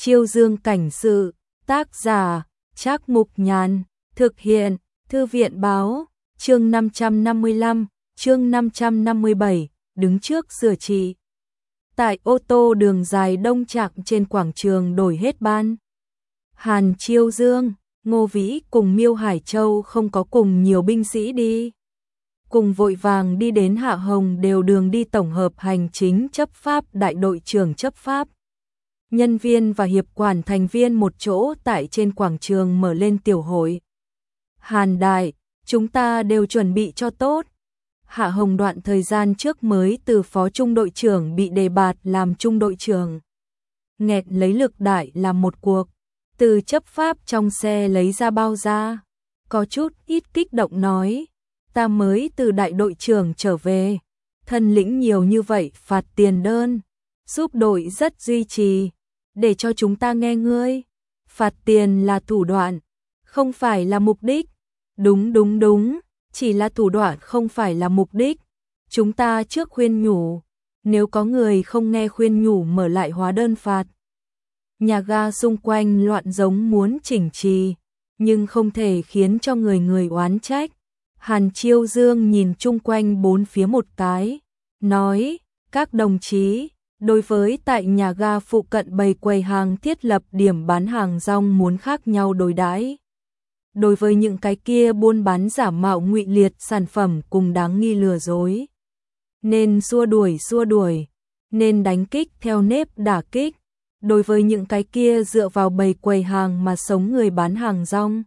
Chiêu Dương cảnh sự, tác giả, Trác Mục Nhàn, thực hiện, Thư viện báo, chương 555, chương 557, đứng trước sửa trị. Tại ô tô đường dài đông trạc trên quảng trường đổi hết ban. Hàn Chiêu Dương, Ngô Vĩ cùng Miêu Hải Châu không có cùng nhiều binh sĩ đi. Cùng vội vàng đi đến Hạ Hồng đều đường đi tổng hợp hành chính chấp pháp đại đội trưởng chấp pháp. Nhân viên và hiệp quản thành viên một chỗ tại trên quảng trường mở lên tiểu hội. Hàn đại, chúng ta đều chuẩn bị cho tốt. Hạ Hồng đoạn thời gian trước mới từ phó trung đội trưởng bị đề bạt làm trung đội trưởng. Nghẹt lấy lực đại làm một cuộc. Từ chấp pháp trong xe lấy ra bao da. Có chút ít kích động nói. Ta mới từ đại đội trưởng trở về. Thân lĩnh nhiều như vậy phạt tiền đơn. Giúp đội rất duy trì. Để cho chúng ta nghe ngươi. Phạt tiền là thủ đoạn. Không phải là mục đích. Đúng. Chỉ là thủ đoạn không phải là mục đích. Chúng ta trước khuyên nhủ. Nếu có người không nghe khuyên nhủ mở lại hóa đơn phạt. Nhà ga xung quanh loạn giống muốn chỉnh trì. Nhưng không thể khiến cho người oán trách. Hàn Chiêu Dương nhìn chung quanh bốn phía một cái. Nói, các đồng chí, đối với tại nhà ga phụ cận bày quầy hàng thiết lập điểm bán hàng rong muốn khác nhau đối đãi. Đối với những cái kia buôn bán giả mạo ngụy liệt sản phẩm cùng đáng nghi lừa dối. Nên xua đuổi, nên đánh kích theo nếp đả kích. Đối với những cái kia dựa vào bày quầy hàng mà sống người bán hàng rong.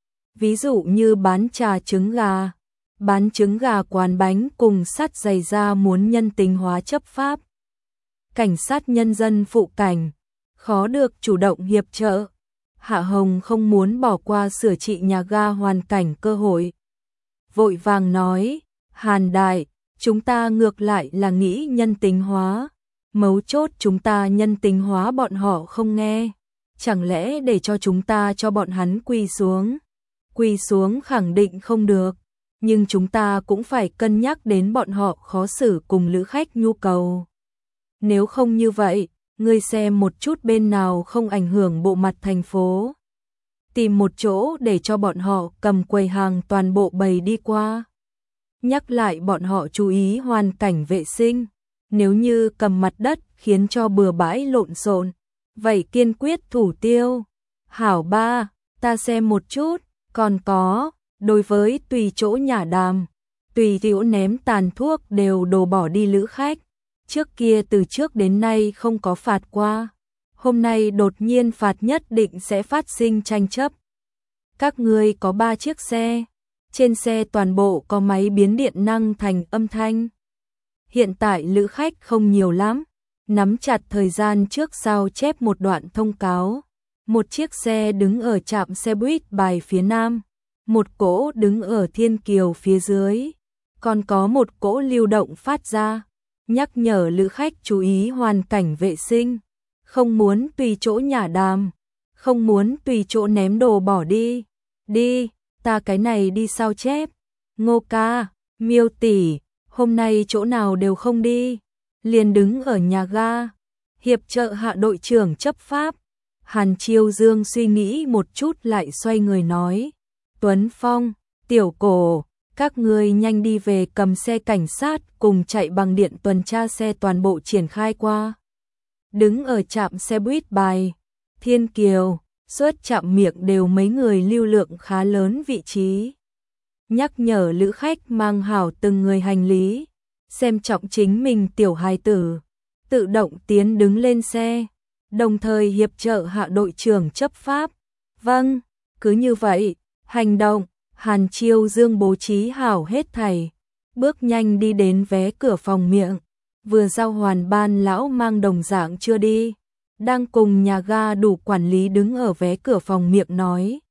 Ví dụ như bán trà trứng gà, bán trứng gà quán bánh cùng sắt giày da muốn nhân tính hóa chấp pháp. Cảnh sát nhân dân phụ cảnh, khó được chủ động hiệp trợ. Hạ Hồng không muốn bỏ qua sửa trị nhà ga hoàn cảnh cơ hội. Vội vàng nói, Hàn đại, chúng ta ngược lại là nghĩ nhân tính hóa. Mấu chốt chúng ta nhân tính hóa bọn họ không nghe. Chẳng lẽ để cho chúng ta cho bọn hắn quỳ xuống? Quỳ xuống khẳng định không được. Nhưng chúng ta cũng phải cân nhắc đến bọn họ khó xử cùng lữ khách nhu cầu. Nếu không như vậy, ngươi xem một chút bên nào không ảnh hưởng bộ mặt thành phố. Tìm một chỗ để cho bọn họ cầm quầy hàng toàn bộ bày đi qua. Nhắc lại bọn họ chú ý hoàn cảnh vệ sinh. Nếu như cầm mặt đất khiến cho bừa bãi lộn xộn, vậy kiên quyết thủ tiêu. Hảo ba, ta xem một chút, còn có, đối với tùy chỗ nhả đàm, tùy chỗ ném tàn thuốc đều đổ bỏ đi lữ khách. Trước kia từ trước đến nay không có phạt qua. Hôm nay đột nhiên phạt nhất định sẽ phát sinh tranh chấp. Các ngươi có 3 chiếc xe. Trên xe toàn bộ có máy biến điện năng thành âm thanh. Hiện tại lữ khách không nhiều lắm. Nắm chặt thời gian trước sau chép một đoạn thông cáo. Một chiếc xe đứng ở trạm xe buýt Bài phía nam. Một cỗ đứng ở Thiên Kiều phía dưới. Còn có một cỗ lưu động phát ra. Nhắc nhở lữ khách chú ý hoàn cảnh vệ sinh, không muốn tùy chỗ nhả đàm, không muốn tùy chỗ ném đồ bỏ đi. Đi, ta cái này đi sao chép. Ngô ca, Miêu tỷ, hôm nay chỗ nào đều không đi, liền đứng ở nhà ga. Hiệp trợ Hạ đội trưởng chấp pháp. Hàn Chiêu Dương suy nghĩ một chút lại xoay người nói, Tuấn Phong, Tiểu Cổ, các ngươi nhanh đi về cầm xe cảnh sát cùng chạy bằng điện tuần tra xe toàn bộ triển khai qua. Đứng ở trạm xe buýt Bài, Thiên Kiều, suốt trạm miệng đều mấy người lưu lượng khá lớn vị trí. Nhắc nhở lữ khách mang hảo từng người hành lý, xem trọng chính mình tiểu hài tử, tự động tiến đứng lên xe, đồng thời hiệp trợ Hạ đội trưởng chấp pháp. Vâng, cứ như vậy, hành động. Hàn Chiêu Dương bố trí hảo hết thảy, bước nhanh đi đến vé cửa phòng miệng, vừa giao hoàn ban lão mang đồng dạng chưa đi, đang cùng nhà ga đủ quản lý đứng ở vé cửa phòng miệng nói.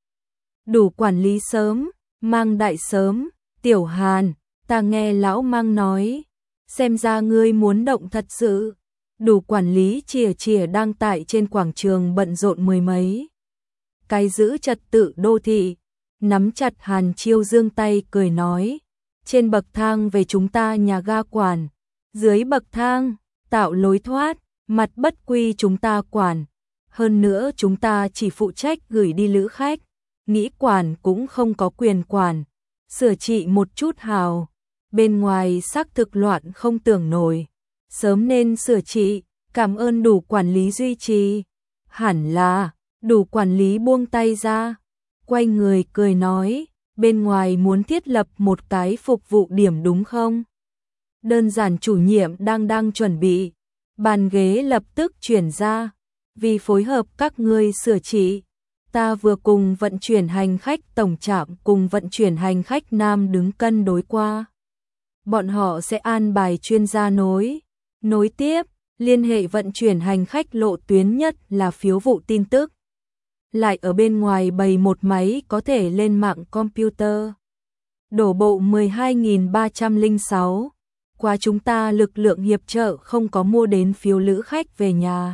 Đủ quản lý sớm, mang đại sớm, Tiểu Hàn, ta nghe lão mang nói, xem ra ngươi muốn động thật sự. Đủ quản lý chìa đang tại trên quảng trường bận rộn mười mấy cái giữ trật tự đô thị. Nắm chặt Hàn Chiêu Dương tay cười nói, trên bậc thang về chúng ta nhà ga quản, dưới bậc thang, tạo lối thoát, mặt bất quy chúng ta quản, Hơn nữa chúng ta chỉ phụ trách gửi đi lữ khách, nghĩ quản cũng không có quyền quản, sửa trị một chút hào. Bên ngoài xác thực loạn không tưởng nổi, sớm nên sửa trị, cảm ơn đủ quản lý duy trì. Hẳn là, đủ quản lý buông tay ra, quay người cười nói, bên ngoài muốn thiết lập một cái phục vụ điểm đúng không? Đơn giản chủ nhiệm đang chuẩn bị, bàn ghế lập tức chuyển ra, vì phối hợp các ngươi sửa trị. Ta vừa cùng vận chuyển hành khách tổng trạm cùng vận chuyển hành khách nam đứng cân đối qua. Bọn họ sẽ an bài chuyên gia nối tiếp, liên hệ vận chuyển hành khách lộ tuyến nhất là phiếu vụ tin tức. Lại ở bên ngoài bày một máy có thể lên mạng computer. Đổ bộ 12.306, qua chúng ta lực lượng hiệp trợ không có mua đến phiếu lữ khách về nhà.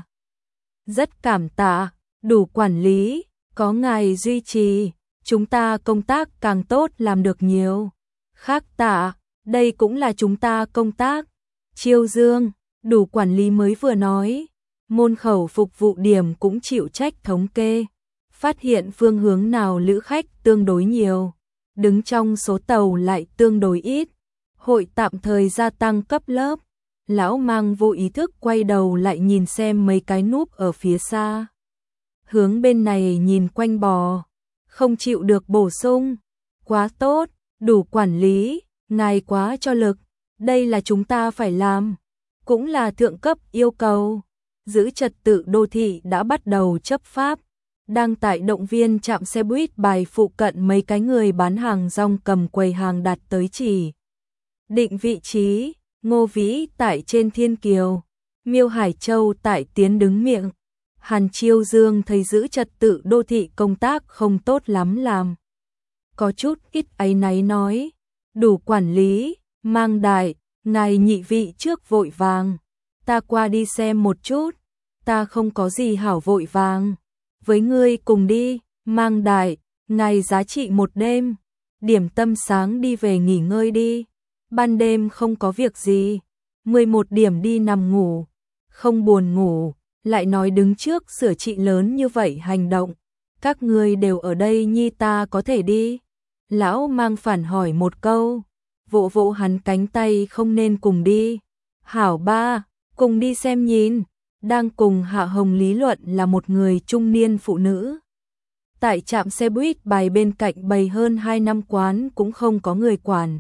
Rất cảm tạ, đủ quản lý, có ngài duy trì, chúng ta công tác càng tốt làm được nhiều. Khác tạ, đây cũng là chúng ta công tác. Chiêu Dương, đủ quản lý mới vừa nói, môn khẩu phục vụ điểm cũng chịu trách thống kê, phát hiện phương hướng nào lữ khách tương đối nhiều, đứng trong số tàu lại tương đối ít, hội tạm thời gia tăng cấp lớp. Lão Mang vô ý thức quay đầu lại nhìn xem mấy cái núp ở phía xa. Hướng bên này nhìn quanh bò, không chịu được bổ sung. Quá tốt, đủ quản lý, ngài quá cho lực, đây là chúng ta phải làm, cũng là thượng cấp yêu cầu. Giữ trật tự đô thị đã bắt đầu chấp pháp, đang tại động viên trạm xe buýt bài phụ cận mấy cái người bán hàng rong cầm quầy hàng đặt tới chỉ định vị trí. Ngô Vĩ tại trên Thiên Kiều, Miêu Hải Châu tại Tiến đứng miệng. Hàn Chiêu Dương thấy giữ trật tự đô thị công tác không tốt lắm làm. Có chút ít áy náy nói, đủ quản lý, Mang đại, ngài nhị vị trước vội vàng. Ta qua đi xem một chút, ta không có gì hảo vội vàng. Với ngươi cùng đi, Mang đại, ngài giá trị một đêm. Điểm tâm sáng đi về nghỉ ngơi đi. Ban đêm không có việc gì, 11 điểm đi nằm ngủ, không buồn ngủ, lại nói đứng trước sửa trị lớn như vậy hành động, các ngươi đều ở đây nhi ta có thể đi. Lão Mang phản hỏi một câu, vỗ vỗ hắn cánh tay không nên cùng đi. Hảo ba, cùng đi xem nhìn, đang cùng Hạ Hồng lý luận là một người trung niên phụ nữ. Tại trạm xe buýt bài bên cạnh bày hơn 2 năm quán cũng không có người quản.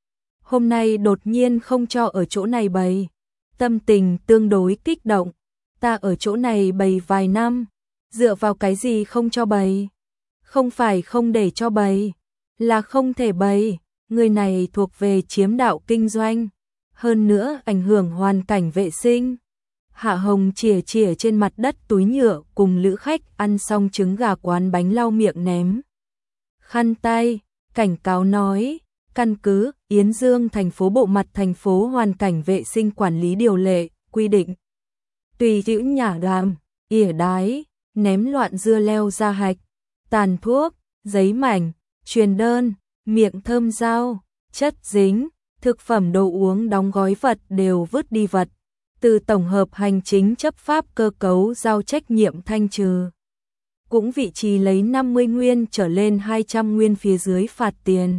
Hôm nay đột nhiên không cho ở chỗ này bày, tâm tình tương đối kích động. Ta ở chỗ này bày vài năm, dựa vào cái gì không cho bày? Không phải không để cho bày, là không thể bày, người này thuộc về chiếm đạo kinh doanh, hơn nữa ảnh hưởng hoàn cảnh vệ sinh. Hạ Hồng chìa trên mặt đất túi nhựa cùng lữ khách ăn xong trứng gà quán bánh lau miệng ném khăn tay, cảnh cáo nói. Căn cứ Yến Dương thành phố bộ mặt thành phố hoàn cảnh vệ sinh quản lý điều lệ, quy định. Tùy hữu nhả đàm, ỉa đái, ném loạn dưa leo ra hạch, tàn thuốc, giấy mảnh, truyền đơn, miệng thơm dao, chất dính, thực phẩm đồ uống đóng gói vật đều vứt đi vật. Từ tổng hợp hành chính chấp pháp cơ cấu giao trách nhiệm thanh trừ. Cũng vị trí lấy 50 nguyên trở lên 200 nguyên phía dưới phạt tiền.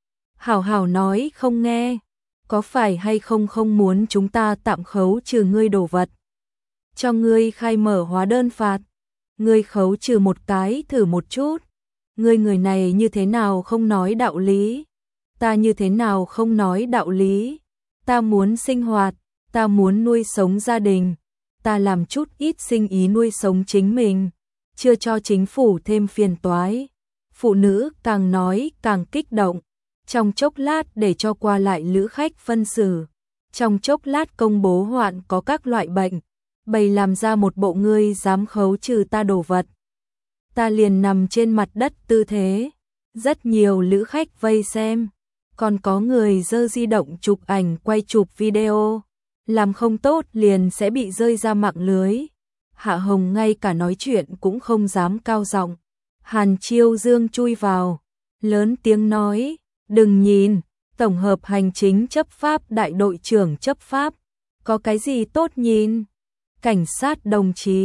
Hảo nói không nghe, có phải hay không muốn chúng ta tạm khấu trừ ngươi đồ vật. Cho ngươi khai mở hóa đơn phạt, ngươi khấu trừ một cái thử một chút. Ngươi người này như thế nào không nói đạo lý, ta như thế nào không nói đạo lý. Ta muốn sinh hoạt, ta muốn nuôi sống gia đình, ta làm chút ít sinh ý nuôi sống chính mình, chưa cho chính phủ thêm phiền toái. Phụ nữ càng nói càng kích động. Trong chốc lát để cho qua lại lữ khách phân xử, trong chốc lát công bố hoạn có các loại bệnh, bày làm ra một bộ ngươi dám khấu trừ ta đồ vật. Ta liền nằm trên mặt đất tư thế, rất nhiều lữ khách vây xem, còn có người giơ di động chụp ảnh quay chụp video, làm không tốt liền sẽ bị rơi ra mạng lưới. Hạ Hồng ngay cả nói chuyện cũng không dám cao giọng. Hàn Chiêu Dương chui vào, lớn tiếng nói. Đừng nhìn, tổng hợp hành chính chấp pháp đại đội trưởng chấp pháp, có cái gì tốt nhìn? Cảnh sát đồng chí,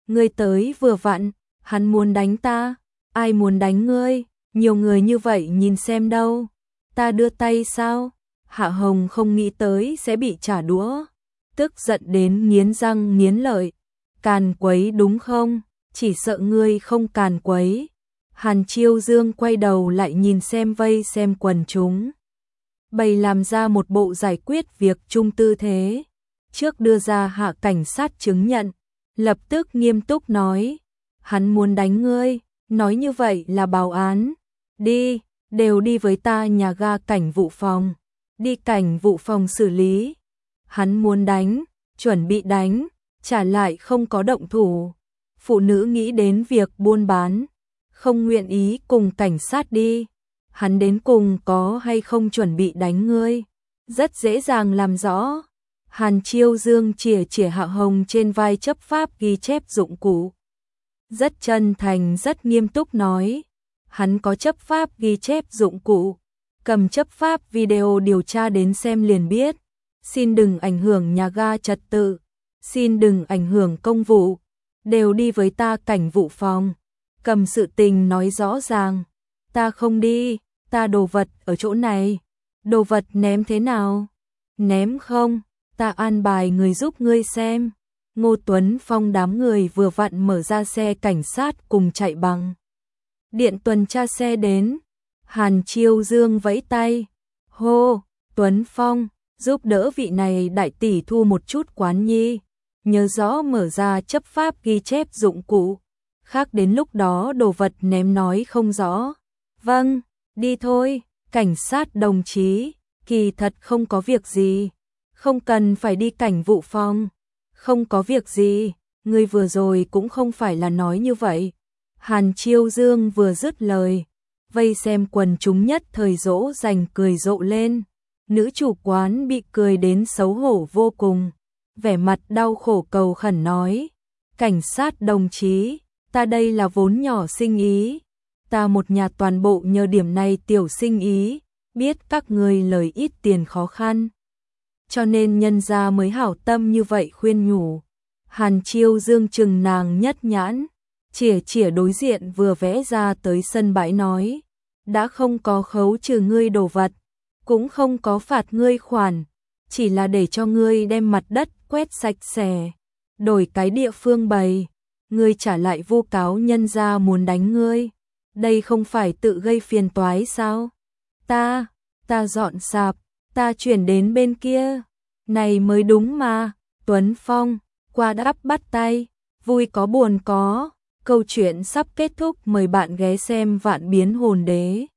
Ngươi tới vừa vặn, hắn muốn đánh ta, ai muốn đánh ngươi, nhiều người như vậy nhìn xem đâu, ta đưa tay sao? Hạ Hồng không nghĩ tới sẽ bị trả đũa, tức giận đến nghiến răng nghiến lợi, càn quấy đúng không? Chỉ sợ ngươi không càn quấy. Hàn Chiêu Dương quay đầu lại nhìn xem vây xem quần chúng. Bày làm ra một bộ giải quyết việc chung tư thế. Trước đưa ra hạ cảnh sát chứng nhận, lập tức nghiêm túc nói. Hắn muốn đánh ngươi, nói như vậy là báo án. Đi, đều đi với ta nhà ga cảnh vụ phòng. Đi cảnh vụ phòng xử lý. Hắn muốn đánh, chuẩn bị đánh, trả lại không có động thủ. Phụ nữ nghĩ đến việc buôn bán, không nguyện ý cùng cảnh sát đi. Hắn đến cùng có hay không chuẩn bị đánh ngươi, rất dễ dàng làm rõ. Hàn Chiêu Dương chìa chìa Hạ Hồng trên vai chấp pháp ghi chép dụng cụ. Rất chân thành rất nghiêm túc nói, hắn có chấp pháp ghi chép dụng cụ, cầm chấp pháp video điều tra đến xem liền biết. Xin đừng ảnh hưởng nhà ga trật tự, xin đừng ảnh hưởng công vụ, đều đi với ta cảnh vụ phòng. Cầm sự tình nói rõ ràng, ta không đi, ta đồ vật ở chỗ này. Đồ vật ném thế nào? Ném không, ta an bài người giúp ngươi xem. Ngô Tuấn Phong đám người vừa vặn mở ra xe cảnh sát cùng chạy bằng điện tuần tra xe đến. Hàn Chiêu Dương vẫy tay, hô, Tuấn Phong, giúp đỡ vị này đại tỷ thu một chút quán nhi, nhớ rõ mở ra chấp pháp ghi chép dụng cụ, khác đến lúc đó đồ vật ném nói không rõ. Vâng, đi thôi, cảnh sát đồng chí, kỳ thật không có việc gì, không cần phải đi cảnh vụ phòng, không có việc gì, ngươi vừa rồi cũng không phải là nói như vậy. Hàn Chiêu Dương vừa dứt lời, vây xem quần chúng nhất thời dỗ dành cười rộ lên. Nữ chủ quán bị cười đến xấu hổ vô cùng, vẻ mặt đau khổ cầu khẩn nói, cảnh sát đồng chí, ta đây là vốn nhỏ sinh ý, ta một nhà toàn bộ nhờ điểm này tiểu sinh ý, biết các người lời ít tiền khó khăn, cho nên nhân gia mới hảo tâm như vậy khuyên nhủ. Hàn Chiêu Dương chừng nàng nhất nhãn, chìa đối diện vừa vẽ ra tới sân bãi nói, đã không có khấu trừ ngươi đồ vật, cũng không có phạt ngươi khoản, chỉ là để cho ngươi đem mặt đất quét sạch sẽ, đổi cái địa phương bày, ngươi trả lại vu cáo nhân gia muốn đánh ngươi, đây không phải tự gây phiền toái sao? Ta dọn sạp, ta chuyển đến bên kia, này mới đúng mà. Tuấn Phong qua đắp bắt tay, vui có buồn có, câu chuyện sắp kết thúc, mời bạn ghé xem Vạn Biến Hồn Đế.